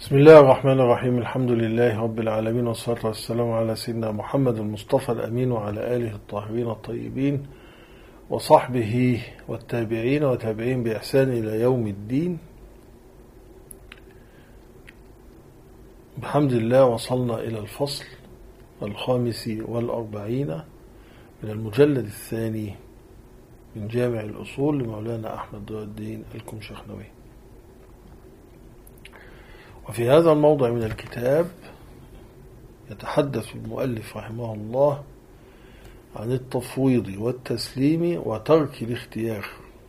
بسم الله الرحمن الرحيم. الحمد لله رب العالمين، والصلاة والسلام على سيدنا محمد المصطفى الأمين وعلى آله الطاهرين الطيبين وصحبه والتابعين وتابعين بإحسان إلى يوم الدين. بحمد الله وصلنا إلى الفصل 45 من المجلد الثاني من جامع الأصول لمولانا أحمد ضياء الدين الكمشخنوي. وفي هذا الموضع من الكتاب يتحدث المؤلف رحمه الله عن التفويض والتسليم وترك الاختيار.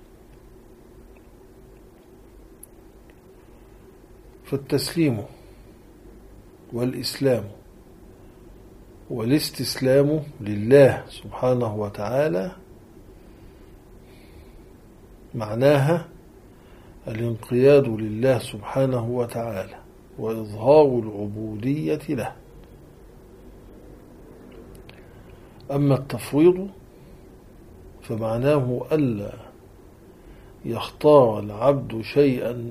فالتسليم والإسلام والاستسلام لله سبحانه وتعالى معناها الانقياد لله سبحانه وتعالى وإظهار العبودية له. أما التفويض فمعناه ألا يختار العبد شيئا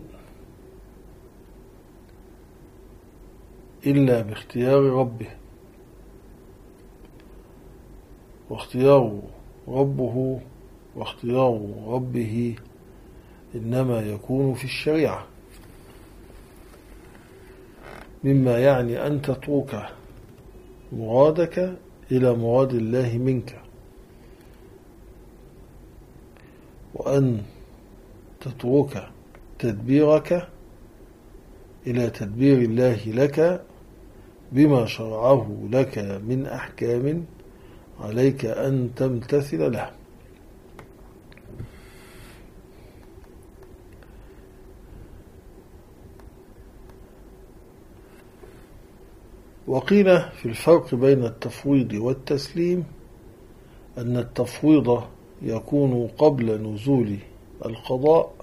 إلا باختيار ربه، واختيار ربه إنما يكون في الشريعة، مما يعني أن تترك مرادك إلى مراد الله منك، وأن تترك تدبيرك إلى تدبير الله لك بما شرعه لك من أحكام عليك أن تمتثل له. وقيل في الفرق بين التفويض والتسليم أن التفويض يكون قبل نزول القضاء،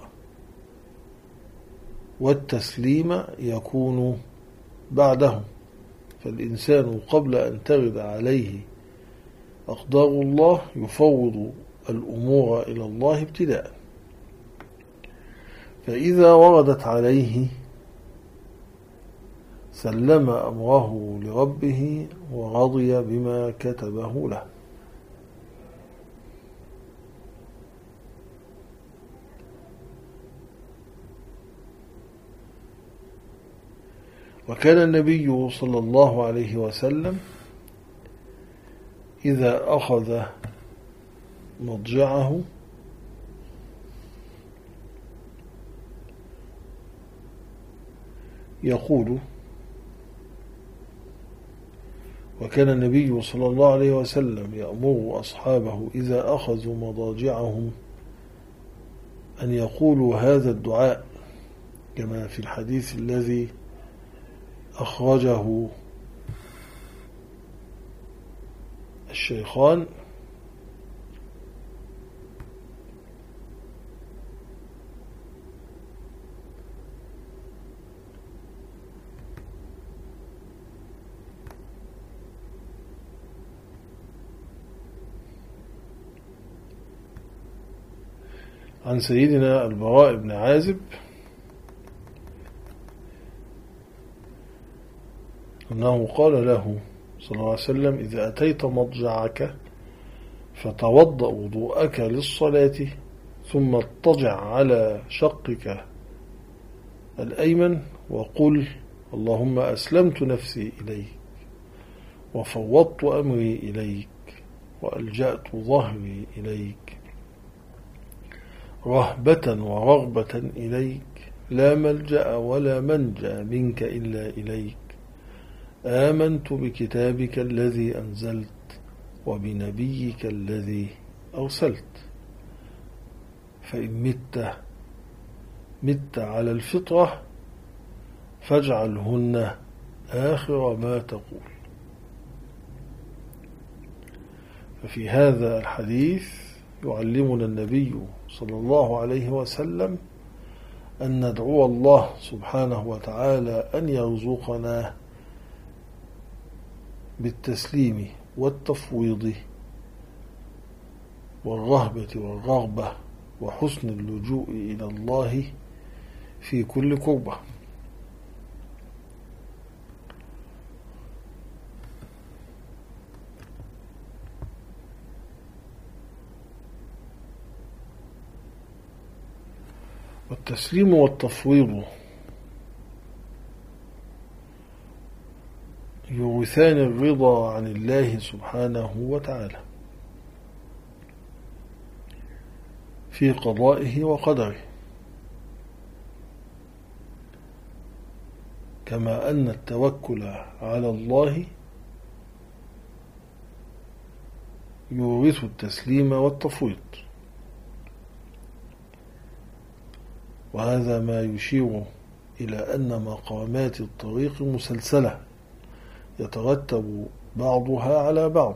والتسليم يكون بعده. فالإنسان قبل أن ترد عليه أقدار الله يفوض الأمور إلى الله ابتداء، فإذا وردت عليه سلم أمره لربه ورضي بما كتبه له. وكان النبي صلى الله عليه وسلم إذا أخذ مضجعه يقول: وكان النبي صلى الله عليه وسلم يأمر أصحابه إذا أخذوا مضاجعهم أن يقولوا هذا الدعاء، كما في الحديث الذي أخرجه الشيخان عن سيدنا البراء بن عازب أنه قال له صلى الله عليه وسلم: إذا أتيت مضجعك فتوضأ وضوءك للصلاة، ثم اضطجع على شقك الأيمن وقل: اللهم أسلمت نفسي إليك وفوضت أمري إليك وألجأت ظهري إليك رهبة ورغبة إليك، لا ملجأ ولا منجأ منك إلا إليك، آمنت بكتابك الذي أنزلت وبنبيك الذي أرسلت، فإن مت على الفطرة فاجعلهن آخر ما تقول. ففي هذا الحديث يعلمنا النبي صلى الله عليه وسلم أن ندعو الله سبحانه وتعالى أن يرزقنا بالتسليم والتفويض والرهبة والرغبة وحسن اللجوء إلى الله في كل كربة. والتسليم والتفويض يورثان الرضا عن الله سبحانه وتعالى في قضائه وقدره، كما أن التوكل على الله يورث التسليم والتفويض. وهذا ما يشير إلى أن مقامات الطريق مسلسلة يترتب بعضها على بعض،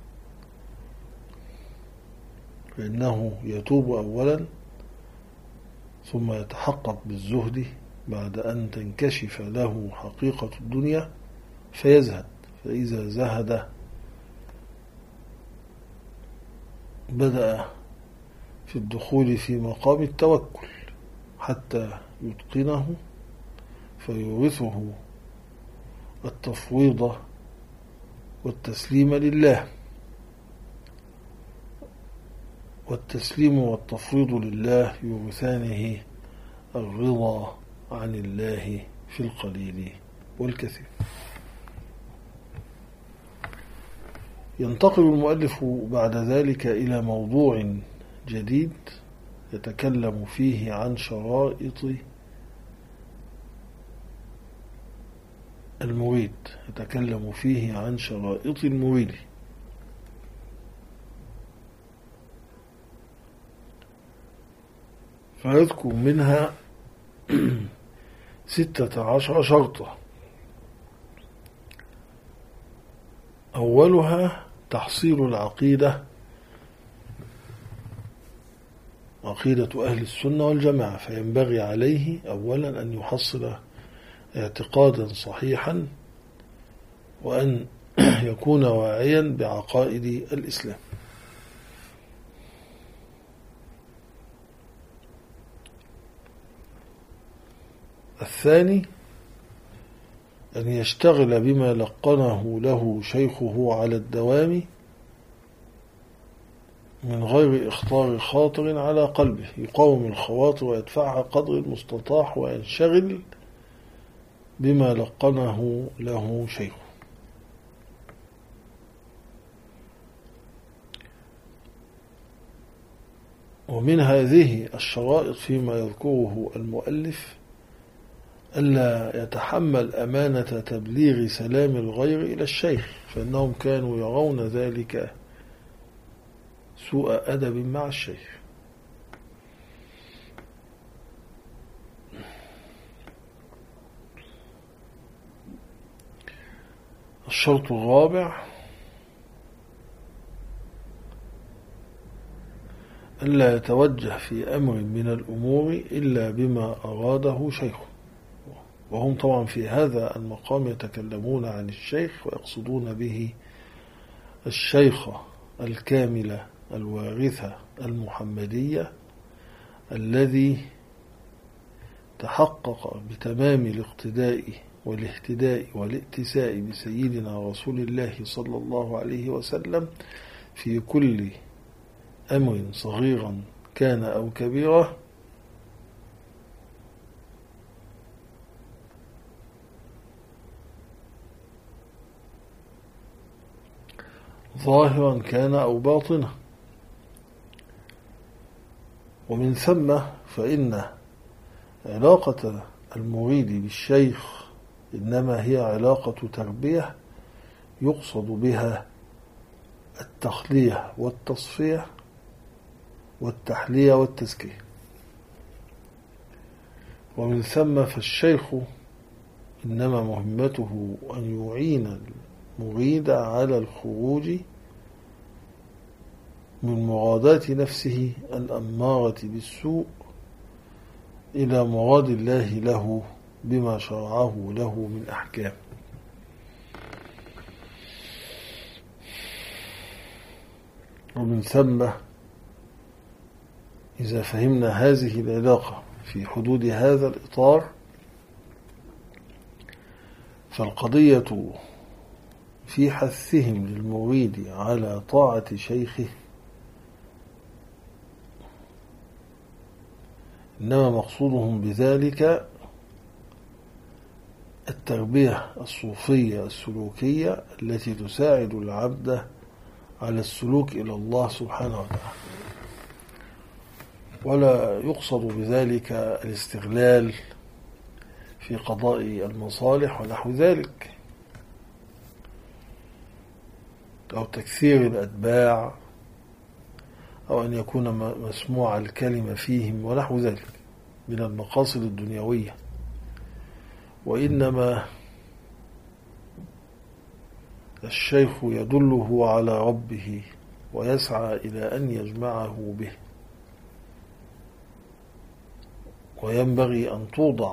فإنه يتوب أولا ثم يتحقق بالزهد بعد أن تنكشف له حقيقة الدنيا فيزهد، فإذا زهد بدأ في الدخول في مقام التوكل حتى يتقنه فيورثه التفويض والتسليم لله. والتسليم والتفويض لله يورثانه الرضا عن الله في القليل والكثير. ينتقل المؤلف بعد ذلك إلى موضوع جديد يتكلم فيه عن شرائط المريد، يتكلم فيه عن شرائط المريد. فيذكر منها 16 شرطا. أولها تحصيل العقيدة، عقيدة أهل السنة والجماعة، فينبغي عليه أولا أن يحصل اعتقادا صحيحا وأن يكون واعيا بعقائد الإسلام. الثاني أن يشتغل بما لقنه له شيخه على الدوام من غير إخطار خاطر على قلبه، يقاوم الخواطر ويدفعها قدر المستطاع وينشغل بما لقنه له شيخه. ومن هذه الشرائط فيما يذكره المؤلف ألا يتحمل أمانة تبليغ سلام الغير إلى الشيخ، فإنهم كانوا يرون ذلك سوء أدب مع الشيخ. الشرط الرابع ألا يتوجه في أمر من الأمور إلا بما أراده شيخه. وهم طبعا في هذا المقام يتكلمون عن الشيخ ويقصدون به الشيخ الكاملة الوارثة المحمدية الذي تحقق بتمام الاقتداء والاهتداء والائتساء بسيدنا رسول الله صلى الله عليه وسلم في كل أمر صغيرا كان أو كبيرا، ظاهرا كان أو باطنا. ومن ثم فإن علاقة المريد بالشيخ إنما هي علاقة تربية يقصد بها التخلية والتصفية والتحلية والتزكية. ومن ثم فالشيخ إنما مهمته أن يعين المريد على الخروج من مرادات نفسه الأمارة بالسوء إلى مراد الله له بما شرعه له من أحكام. ومن ثم إذا فهمنا هذه العلاقة في حدود هذا الإطار فالقضية في حثهم للمريد على طاعة شيخه إنما مقصودهم بذلك التربية الصوفية السلوكية التي تساعد العبد على السلوك إلى الله سبحانه وتعالى، ولا يقصد بذلك الاستغلال في قضاء المصالح ونحو ذلك، أو تكثير الأتباع، أو أن يكون مسموع الكلمة فيهم ونحو ذلك من المقاصد الدنيوية. وإنما الشيخ يدله على ربه ويسعى إلى أن يجمعه به، وينبغي أن توضع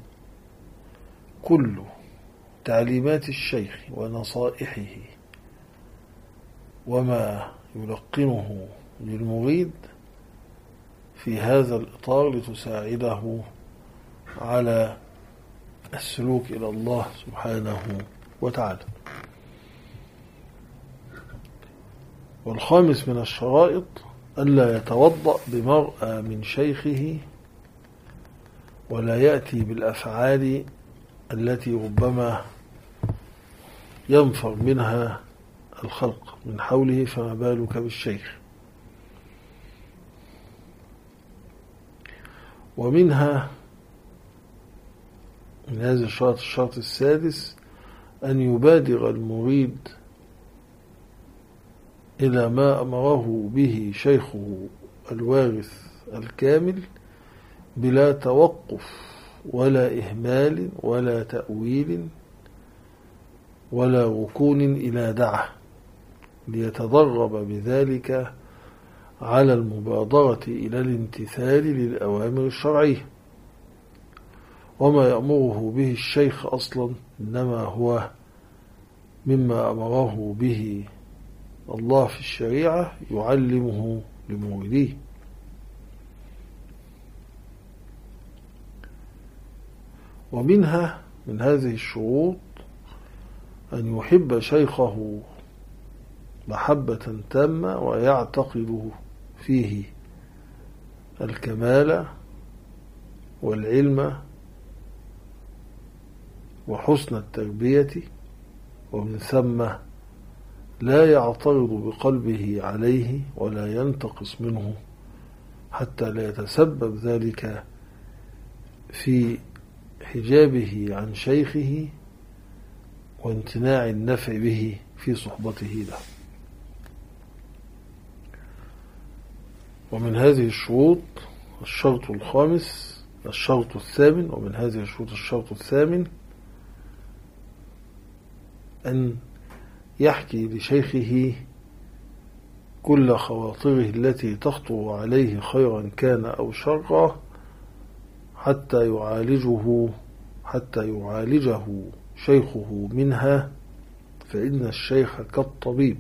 كل تعليمات الشيخ ونصائحه وما يلقنه للمريد في هذا الإطار لتساعده على السلوك إلى الله سبحانه وتعالى. والخامس من الشرائط ألا يتوضأ بمرأى من شيخه، ولا يأتي بالأفعال التي ربما ينفر منها الخلق من حوله، فما بالك بالشيخ. ومنها من هذا الشرط السادس أن يبادر المريد إلى ما أمره به شيخه الوارث الكامل بلا توقف ولا إهمال ولا تأويل ولا ركون إلى دعه، ليتدرب بذلك على المبادرة إلى الامتثال للأوامر الشرعية. وما يأمره به الشيخ أصلا إنما هو مما أمره به الله في الشريعة يعلمه لمريديه. ومنها من هذه الشروط أن يحب شيخه محبة تامة ويعتقد فيه الكمال والعلم وحسن التربية، ومن ثم لا يعترض بقلبه عليه ولا ينتقص منه، حتى لا يتسبب ذلك في حجابه عن شيخه وامتناع النفع به في صحبته له. ومن هذه الشروط الشرط الخامس الشرط الثامن، ومن هذه الشروط الشرط الثامن أن يحكي لشيخه كل خواطره التي تخطر عليه خيرا كان أو شرا، حتى يعالجه شيخه منها، فإن الشيخ كالطبيب،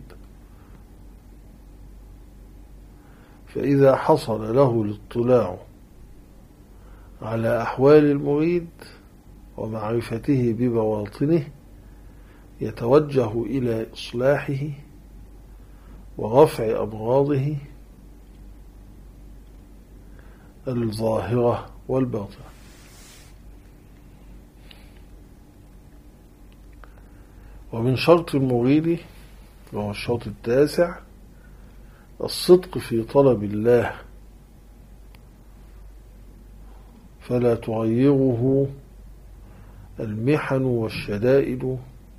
فإذا حصل له الاطلاع على أحوال المريد ومعرفته ببواطنه يتوجه إلى إصلاحه ورفع أمراضه الظاهرة والباطنة. ومن شرط المريد وهو الشرط التاسع الصدق في طلب الله، فلا تغيره المحن والشدائد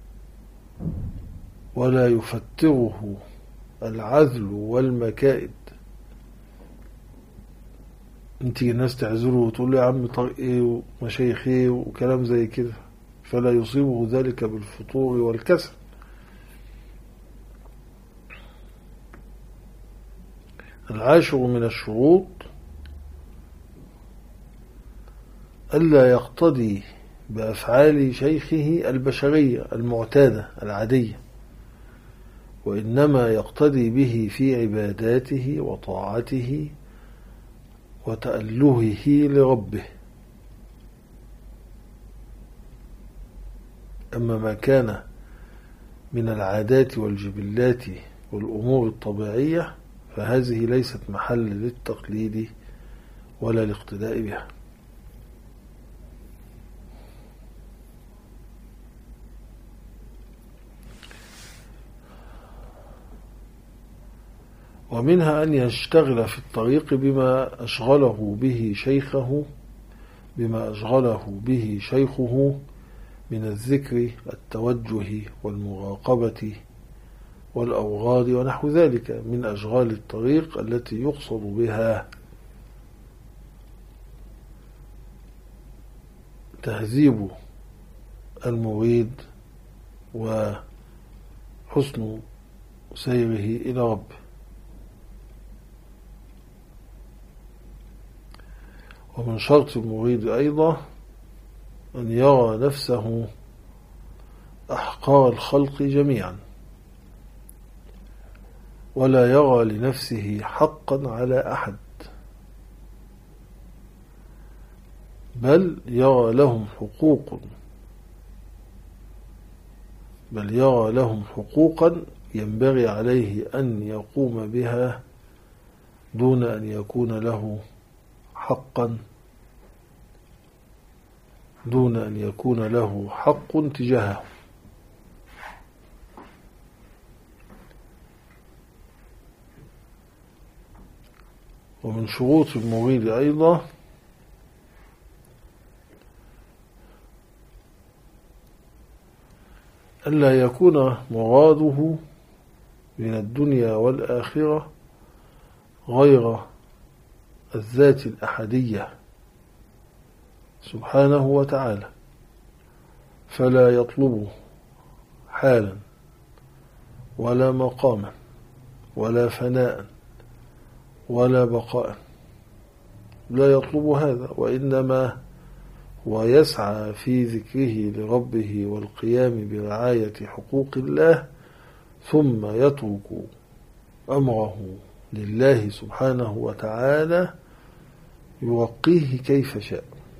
ولا يفتره العذل والمكائد. انتي الناس تعذره وتقول له يا عم طريق ايه ومشايخ ايه وكلام زي كده، فلا يصيبه ذلك بالفطور والكسل. العاشر من الشروط ألا يقتدي بأفعال شيخه البشرية المعتادة العادية، وإنما يقتدي به في عباداته وطاعته وتألهه لربه. أما ما كان من العادات والجبلات والأمور الطبيعية فهذه ليست محل للتقليد ولا الاقتداء بها. ومنها أن يشتغل في الطريق بما أشغله به شيخه من الذكر التوجه والمراقبة والأوغاد ونحو ذلك من أشغال الطريق التي يقصد بها تهذيب المريد وحسن سيره إلى ربه. ومن شرط المريد أيضا أن يرى نفسه أحقار الخلق جميعا، ولا يرى لنفسه حقا على أحد، بل يرى لهم حقوقا ينبغي عليه أن يقوم بها دون أن يكون له حق تجاهه. ومن شروط المريد أيضا ألا يكون مراده من الدنيا والآخرة غير الذات الأحدية سبحانه وتعالى، فلا يطلب حالا ولا مقاما ولا فناء ولا بقاء، لا يطلب هذا، وإنما هو يسعى في ذكره لربه والقيام برعاية حقوق الله، ثم يترك أمره لله سبحانه وتعالى يوقيه كيف شاء.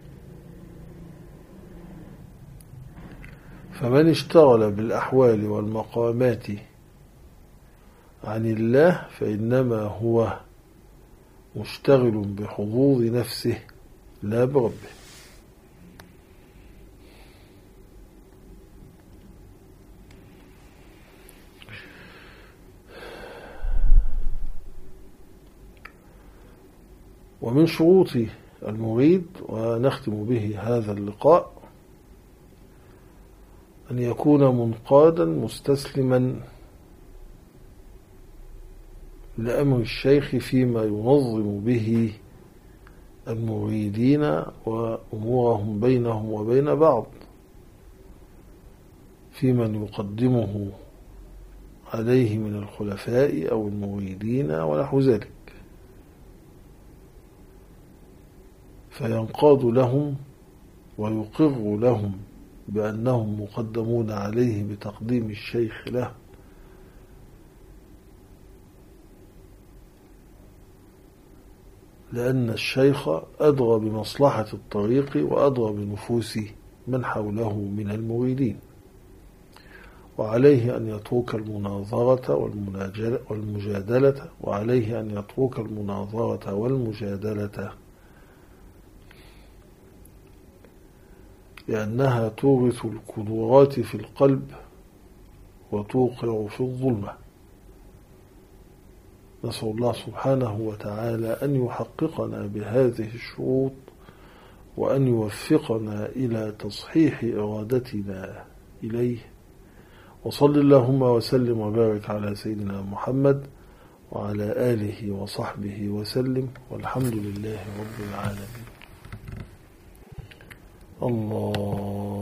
فمن اشتغل بالأحوال والمقامات عن الله فإنما هو مشتغل بحظوظ نفسه لا بربه. ومن شروط المريد، ونختم به هذا اللقاء، أن يكون منقادا مستسلما لأمر الشيخ فيما ينظم به المريدين وأمورهم بينهم وبين بعض، في من يقدمه عليه من الخلفاء أو المريدين ونحو ذلك، فينقاد لهم ويقر لهم بأنهم مقدمون عليه بتقديم الشيخ له، لأن الشيخ أدرى بمصلحة الطريق وأدرى بنفوس من حوله من المريدين، وعليه أن يترك المناظرة والمجادلة لأنها تورث الكدورات في القلب وتوقع في الظلمة. نسأل الله سبحانه وتعالى أن يحققنا بهذه الشروط، وأن يوفقنا إلى تصحيح إرادتنا إليه. وصل اللهم وسلم وبارك على سيدنا محمد وعلى آله وصحبه وسلم، والحمد لله رب العالمين. الله